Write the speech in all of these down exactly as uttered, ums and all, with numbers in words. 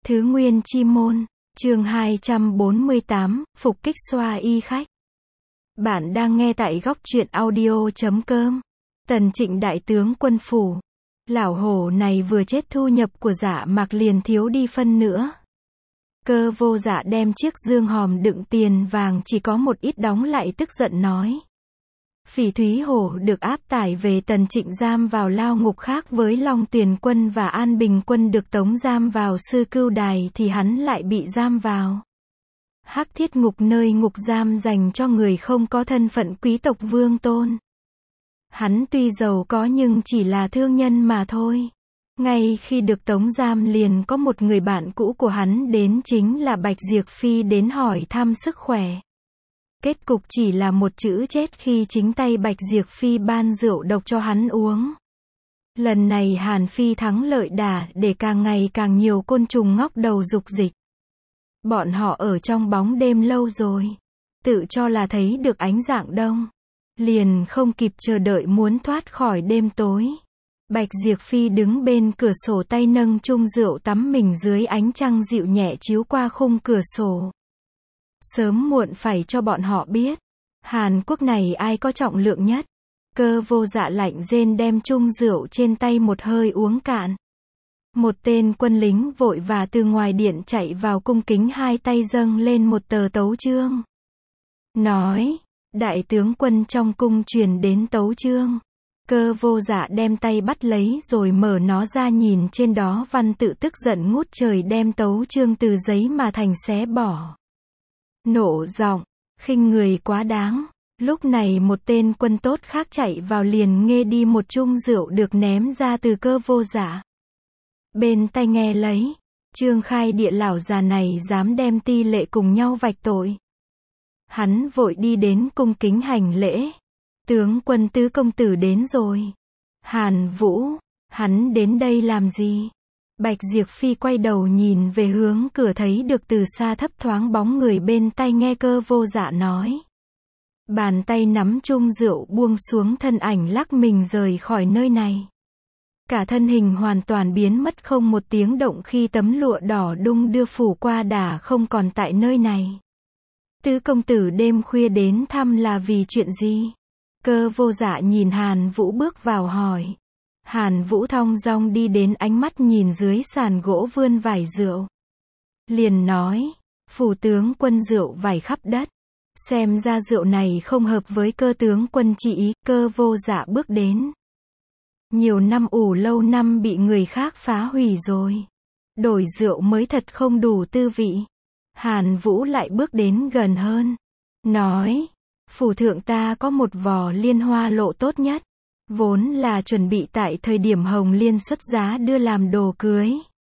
Thứ Nguyên Chi Môn, chương hai trăm bốn mươi tám, phục kích xoa y khách. Bạn đang nghe tại góc truyện audio chấm com. Tần Trịnh đại tướng quân phủ. Lão hổ này vừa chết, thu nhập của Dạ Mạc liền thiếu đi phân nữa. Cơ Vô Dạ đem chiếc dương hòm đựng tiền vàng chỉ có một ít đóng lại, tức giận nói. Phỉ Thúy Hổ được áp tải về Tần Trịnh giam vào lao ngục, khác với Long Tuyền Quân và An Bình Quân được tống giam vào Sư Cưu Đài thì hắn lại bị giam vào Hắc Thiết Ngục, nơi ngục giam dành cho người không có thân phận quý tộc vương tôn. Hắn tuy giàu có nhưng chỉ là thương nhân mà thôi. Ngay khi được tống giam liền có một người bạn cũ của hắn đến, chính là Bạch Diệp Phi, đến hỏi thăm sức khỏe. Kết cục chỉ là một chữ chết khi chính tay Bạch Diệp Phi ban rượu độc cho hắn uống. Lần này Hàn Phi thắng lợi đà, để càng ngày càng nhiều côn trùng ngóc đầu dục dịch. Bọn họ ở trong bóng đêm lâu rồi, tự cho là thấy được ánh rạng đông, liền không kịp chờ đợi muốn thoát khỏi đêm tối. Bạch Diệp Phi đứng bên cửa sổ, tay nâng chung rượu tắm mình dưới ánh trăng dịu nhẹ chiếu qua khung cửa sổ. Sớm muộn phải cho bọn họ biết, Hàn Quốc này ai có trọng lượng nhất. Cơ Vô Dạ lạnh rên đem chung rượu trên tay một hơi uống cạn. Một tên quân lính vội và từ ngoài điện chạy vào, cung kính hai tay dâng lên một tờ tấu chương. Nói, đại tướng quân trong cung truyền đến tấu chương. Cơ Vô Dạ đem tay bắt lấy rồi mở nó ra, nhìn trên đó văn tự, tức giận ngút trời, đem tấu chương từ giấy mà thành xé bỏ. Nộ giọng, khinh người quá đáng. Lúc này một tên quân tốt khác chạy vào, liền nghe đi một chung rượu được ném ra từ Cơ Vô Dạ. Bên tai nghe lấy, Trương Khai Địa lão già này dám đem ti lệ cùng nhau vạch tội. Hắn vội đi đến cung kính hành lễ. Tướng quân tứ công tử đến rồi. Hàn Vũ, hắn đến đây làm gì? Bạch Diệp Phi quay đầu nhìn về hướng cửa, thấy được từ xa thấp thoáng bóng người, bên tai nghe Cơ Vô Dạ nói. Bàn tay nắm chung rượu buông xuống, thân ảnh lắc mình rời khỏi nơi này. Cả thân hình hoàn toàn biến mất không một tiếng động khi tấm lụa đỏ đung đưa phủ qua đã không còn tại nơi này. Tứ công tử đêm khuya đến thăm là vì chuyện gì? Cơ Vô Dạ nhìn Hàn Vũ bước vào hỏi. Hàn Vũ thong dong đi đến, ánh mắt nhìn dưới sàn gỗ vươn vải rượu. Liền nói, phủ tướng quân rượu vải khắp đất. Xem ra rượu này không hợp với Cơ tướng quân chỉ ý. Cơ Vô Dạ bước đến. Nhiều năm ủ lâu năm bị người khác phá hủy rồi. Đổi rượu mới thật không đủ tư vị. Hàn Vũ lại bước đến gần hơn. Nói, phủ thượng ta có một vò liên hoa lộ tốt nhất. Vốn là chuẩn bị tại thời điểm Hồng Liên xuất giá đưa làm đồ cưới.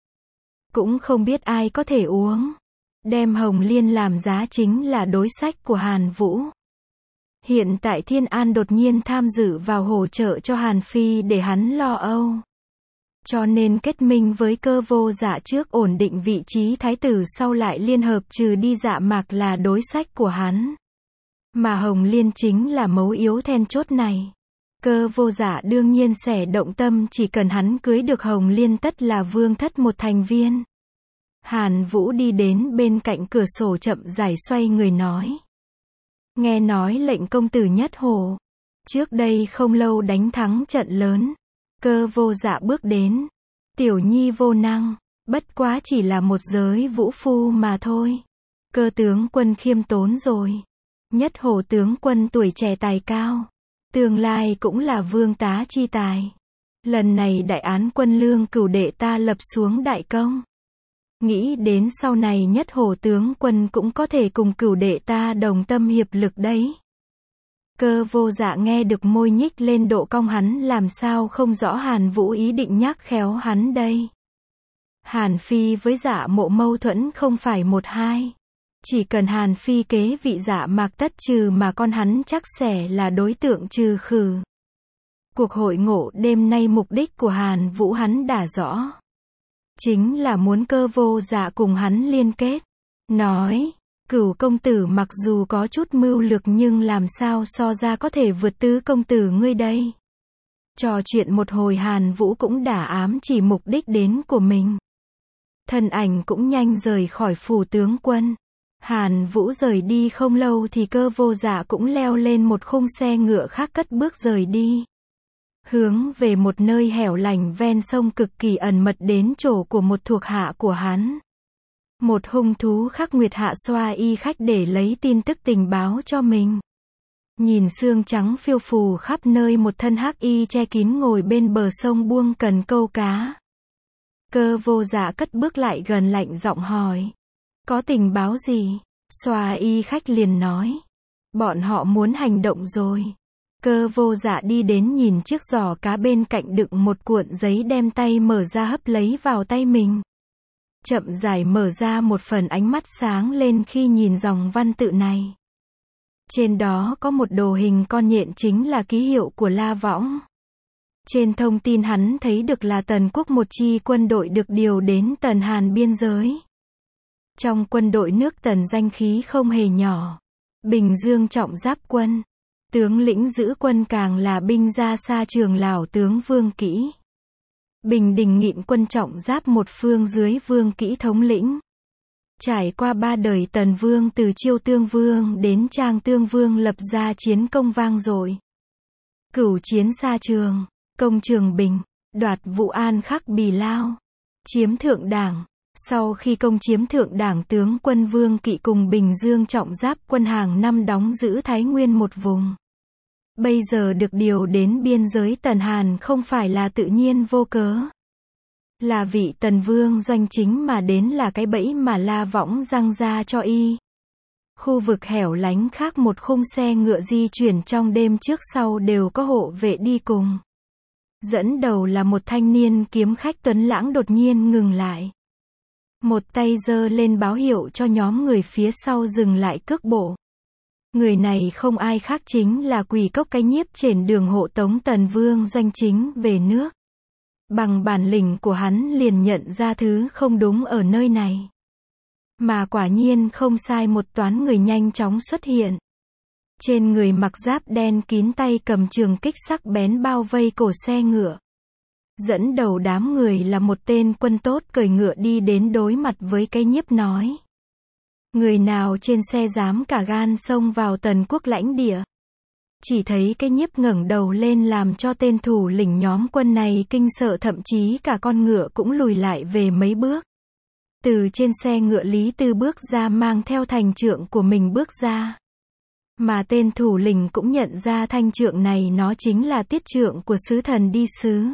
Cũng không biết ai có thể uống. Đem Hồng Liên làm giá chính là đối sách của Hàn Vũ. Hiện tại Thiên An đột nhiên tham dự vào hỗ trợ cho Hàn Phi để hắn lo âu. Cho nên kết minh với Cơ Vô Dạ trước, ổn định vị trí thái tử, sau lại liên hợp trừ đi Dạ Mạc là đối sách của hắn. Mà Hồng Liên chính là mấu yếu then chốt này. Cơ Vô Dạ đương nhiên sẽ động tâm, chỉ cần hắn cưới được Hồng Liên tất là vương thất một thành viên. Hàn Vũ đi đến bên cạnh cửa sổ, chậm rãi xoay người nói. Nghe nói lệnh công tử nhất hồ trước đây không lâu đánh thắng trận lớn. Cơ Vô Dạ bước đến. Tiểu nhi vô năng, bất quá chỉ là một giới vũ phu mà thôi. Cơ tướng quân khiêm tốn rồi. Nhất hồ tướng quân tuổi trẻ tài cao, tương lai cũng là vương tá chi tài. Lần này đại án quân lương cửu đệ ta lập xuống đại công. Nghĩ đến sau này nhất hồ tướng quân cũng có thể cùng cửu đệ ta đồng tâm hiệp lực đấy. Cơ Vô Dạ nghe được môi nhích lên độ cong, hắn làm sao không rõ Hàn Vũ ý định nhắc khéo hắn đây. Hàn Phi với Dạ Mộ mâu thuẫn không phải một hai. Chỉ cần Hàn Phi kế vị Dạ Mạc tất trừ mà con hắn chắc sẽ là đối tượng trừ khử. Cuộc hội ngộ đêm nay mục đích của Hàn Vũ hắn đã rõ. Chính là muốn Cơ Vô Dạ cùng hắn liên kết. Nói, cửu công tử mặc dù có chút mưu lược nhưng làm sao so ra có thể vượt tứ công tử ngươi đây. Trò chuyện một hồi, Hàn Vũ cũng đã ám chỉ mục đích đến của mình. Thân ảnh cũng nhanh rời khỏi phủ tướng quân. Hàn Vũ rời đi không lâu thì Cơ Vô Dạ cũng leo lên một khung xe ngựa khác cất bước rời đi. Hướng về một nơi hẻo lánh ven sông cực kỳ ẩn mật đến chỗ của một thuộc hạ của hắn. Một hung thú khắc nguyệt hạ xoa y khách để lấy tin tức tình báo cho mình. Nhìn xương trắng phiêu phù khắp nơi, một thân hắc y che kín ngồi bên bờ sông buông cần câu cá. Cơ Vô Dạ cất bước lại gần lạnh giọng hỏi. Có tình báo gì? Xoa y khách liền nói. Bọn họ muốn hành động rồi. Cơ Vô Dạ đi đến nhìn chiếc giỏ cá bên cạnh đựng một cuộn giấy, đem tay mở ra hấp lấy vào tay mình. Chậm rãi mở ra một phần, ánh mắt sáng lên khi nhìn dòng văn tự này. Trên đó có một đồ hình con nhện, chính là ký hiệu của La Võng. Trên thông tin hắn thấy được là Tần quốc một chi quân đội được điều đến Tần Hàn biên giới. Trong quân đội nước Tần danh khí không hề nhỏ. Bình Dương trọng giáp quân. Tướng lĩnh giữ quân càng là binh gia Sa Trường Lào tướng Vương Kỹ. Bình Đình Nghị quân trọng giáp một phương dưới Vương Kỹ thống lĩnh. Trải qua ba đời Tần Vương từ Chiêu Tương Vương đến Trang Tương Vương lập ra chiến công vang dội. Cửu chiến Sa Trường, công Trường Bình, đoạt Vũ An khắc Bì Lao, chiếm Thượng Đảng. Sau khi công chiếm Thượng Đảng, tướng quân Vương Kỵ cùng Bình Dương trọng giáp quân hàng năm đóng giữ Thái Nguyên một vùng. Bây giờ được điều đến biên giới Tần Hàn không phải là tự nhiên vô cớ. Là vị Tần Vương doanh chính mà đến, là cái bẫy mà La Võng răng ra cho y. Khu vực hẻo lánh khác, một khung xe ngựa di chuyển trong đêm, trước sau đều có hộ vệ đi cùng. Dẫn đầu là một thanh niên kiếm khách tuấn lãng đột nhiên ngừng lại. Một tay giơ lên báo hiệu cho nhóm người phía sau dừng lại cước bộ. Người này không ai khác chính là Quỷ Cốc Cái Nhiếp, trên đường hộ tống Tần Vương doanh chính về nước. Bằng bản lĩnh của hắn liền nhận ra thứ không đúng ở nơi này. Mà quả nhiên không sai, một toán người nhanh chóng xuất hiện. Trên người mặc giáp đen kín, tay cầm trường kích sắc bén bao vây cổ xe ngựa. Dẫn đầu đám người là một tên quân tốt cởi ngựa đi đến đối mặt với Cái Nhiếp nói. Người nào trên xe dám cả gan xông vào Tần quốc lãnh địa? Chỉ thấy Cái Nhiếp ngẩng đầu lên làm cho tên thủ lĩnh nhóm quân này kinh sợ, thậm chí cả con ngựa cũng lùi lại về mấy bước. Từ trên xe ngựa Lý Tư bước ra, mang theo thành trượng của mình bước ra. Mà tên thủ lĩnh cũng nhận ra thanh trượng này nó chính là tiết trượng của sứ thần đi sứ.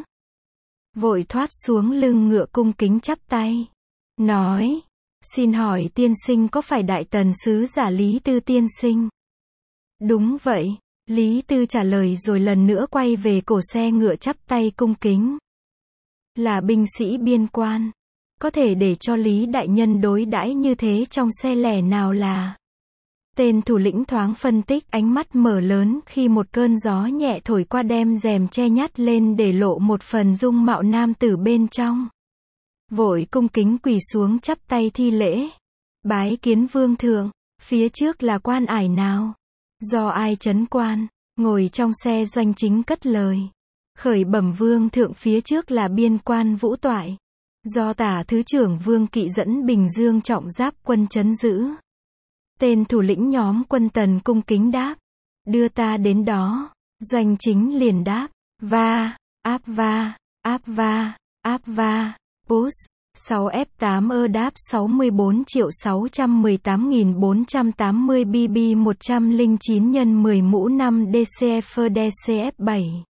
Vội thoát xuống lưng ngựa, cung kính chắp tay. Nói, xin hỏi tiên sinh có phải Đại Tần sứ giả Lý Tư tiên sinh? Đúng vậy, Lý Tư trả lời rồi lần nữa quay về cổ xe ngựa chắp tay cung kính. Là binh sĩ biên quan. Có thể để cho Lý đại nhân đối đãi như thế trong xe lẻ nào là? Tên thủ lĩnh thoáng phân tích, ánh mắt mở lớn khi một cơn gió nhẹ thổi qua, đem rèm che nhát lên để lộ một phần dung mạo nam tử bên trong. Vội cung kính quỳ xuống chắp tay thi lễ. Bái kiến vương thượng. Phía trước là quan ải nào? Do ai trấn quan? Ngồi trong xe doanh chính cất lời. Khởi bẩm vương thượng, phía trước là biên quan Vũ Toại. Do tả thứ trưởng Vương Kỵ dẫn Bình Dương trọng giáp quân trấn giữ. Tên thủ lĩnh nhóm quân Tần cung kính đáp. Đưa ta đến đó. Doanh chính liền đáp. Va, áp va, áp va, áp va, push. sáu F tám ơ đáp sáu mươi bốn triệu sáu trăm mười tám nghìn bốn trăm tám mươi B B một trăm lẻ chín nhân mười mũ năm D C F D C F bảy.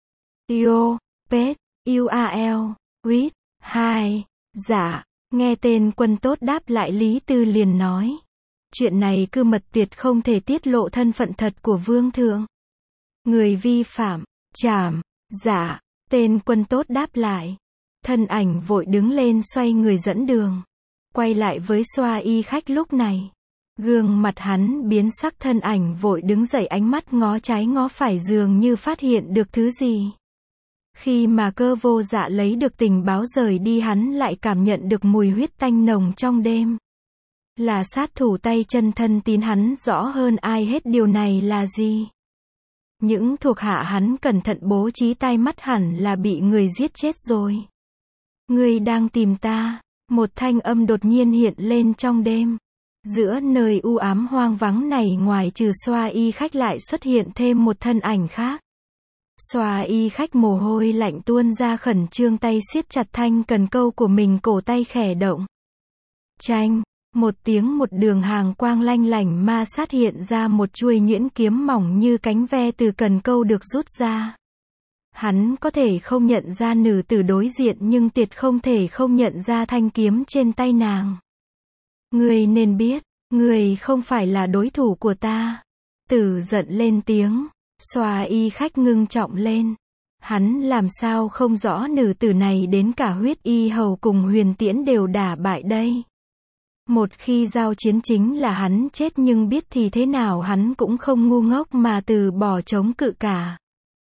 Io, Pet, U A L, Quýt, hai. Dạ, nghe tên quân tốt đáp lại, Lý Tư liền nói. Chuyện này cứ mật tuyệt, không thể tiết lộ thân phận thật của vương thượng. Người vi phạm, trảm. Dạ, tên quân tốt đáp lại. Thân ảnh vội đứng lên xoay người dẫn đường. Quay lại với xoa y khách lúc này. Gương mặt hắn biến sắc, thân ảnh vội đứng dậy, ánh mắt ngó trái ngó phải, dường như phát hiện được thứ gì. Khi mà Cơ Vô Dạ lấy được tình báo rời đi, hắn lại cảm nhận được mùi huyết tanh nồng trong đêm. Là sát thủ tay chân thân tín, hắn rõ hơn ai hết điều này là gì. Những thuộc hạ hắn cẩn thận bố trí tai mắt hẳn là bị người giết chết rồi. Ngươi đang tìm ta? Một thanh âm đột nhiên hiện lên trong đêm. Giữa nơi u ám hoang vắng này, ngoài trừ Xoa Y Khách lại xuất hiện thêm một thân ảnh khác. Xoa Y Khách mồ hôi lạnh tuôn ra, khẩn trương tay siết chặt thanh cần câu của mình, cổ tay khẽ động. Chanh, một tiếng, một đường hàng quang lanh lảnh ma sát hiện ra, một chuôi nhuyễn kiếm mỏng như cánh ve từ cần câu được rút ra. Hắn có thể không nhận ra nữ tử đối diện, nhưng tuyệt không thể không nhận ra thanh kiếm trên tay nàng. Ngươi nên biết, ngươi không phải là đối thủ của ta. Tử giận lên tiếng. Xoa Y Khách ngưng trọng lên. Hắn làm sao không rõ nữ tử này đến cả Huyết Y Hầu cùng Huyền Tiễn đều đả bại đây. Một khi giao chiến chính là hắn chết, nhưng biết thì thế nào, hắn cũng không ngu ngốc mà từ bỏ chống cự cả.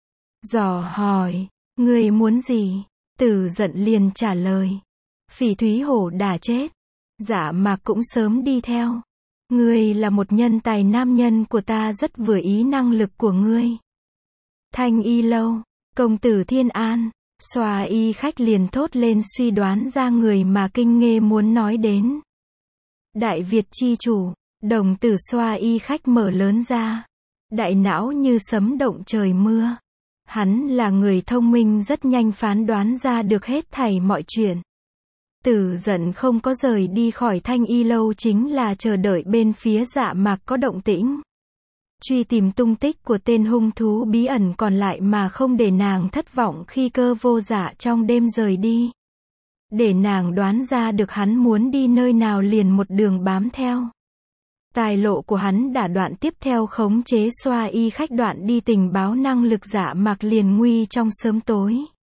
Dò hỏi, ngươi muốn gì? Tử giận liền trả lời. Phỉ Thúy Hổ đã chết. Dạ Mạc cũng sớm đi theo. Ngươi là một nhân tài, nam nhân của ta rất vừa ý năng lực của ngươi. Thanh Y Lâu, công tử Thiên An. Xoa Y Khách liền thốt lên, suy đoán ra người mà Kinh Nghê muốn nói đến. Đại Việt chi chủ. Đồng tử Xoa Y Khách mở lớn ra. Đại não như sấm động trời mưa. Hắn là người thông minh, rất nhanh phán đoán ra được hết thảy mọi chuyện. Tử giận không có rời đi khỏi Thanh Y Lâu, chính là chờ đợi bên phía Dạ Mạc có động tĩnh. Truy tìm tung tích của tên hung thú bí ẩn còn lại mà không để nàng thất vọng khi Cơ Vô Dạ trong đêm rời đi. Để nàng đoán ra được hắn muốn đi nơi nào, liền một đường bám theo. Tài lộ của hắn đã đoạn, tiếp theo khống chế Xoa Y Khách, đoạn đi tình báo năng lực Dạ Mạc liền nguy trong sớm tối.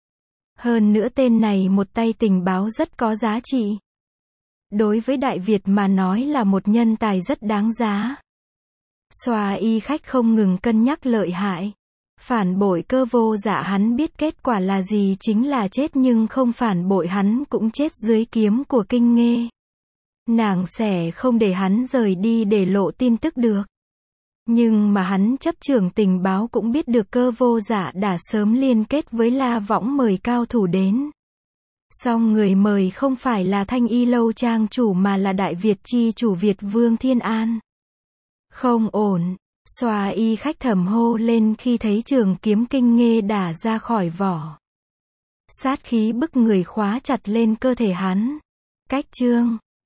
Hơn nữa tên này một tay tình báo rất có giá trị. Đối với Đại Việt mà nói là một nhân tài rất đáng giá. Xoa Y Khách không ngừng cân nhắc lợi hại. Phản bội Cơ Vô Dạ hắn biết kết quả là gì, chính là chết, nhưng không phản bội hắn cũng chết dưới kiếm của Kinh Nghê. Nàng sẽ không để hắn rời đi để lộ tin tức được. Nhưng mà hắn chấp trưởng tình báo cũng biết được Cơ Vô Dạ đã sớm liên kết với La Võng mời cao thủ đến. Song người mời không phải là Thanh Y Lâu trang chủ mà là Đại Việt chi chủ Việt Vương Thiên An. Không ổn. Xoa Y Khách thầm hô lên khi thấy trường kiếm Kinh Nghê đả ra khỏi vỏ. Sát khí bức người khóa chặt lên cơ thể hắn. Cách chương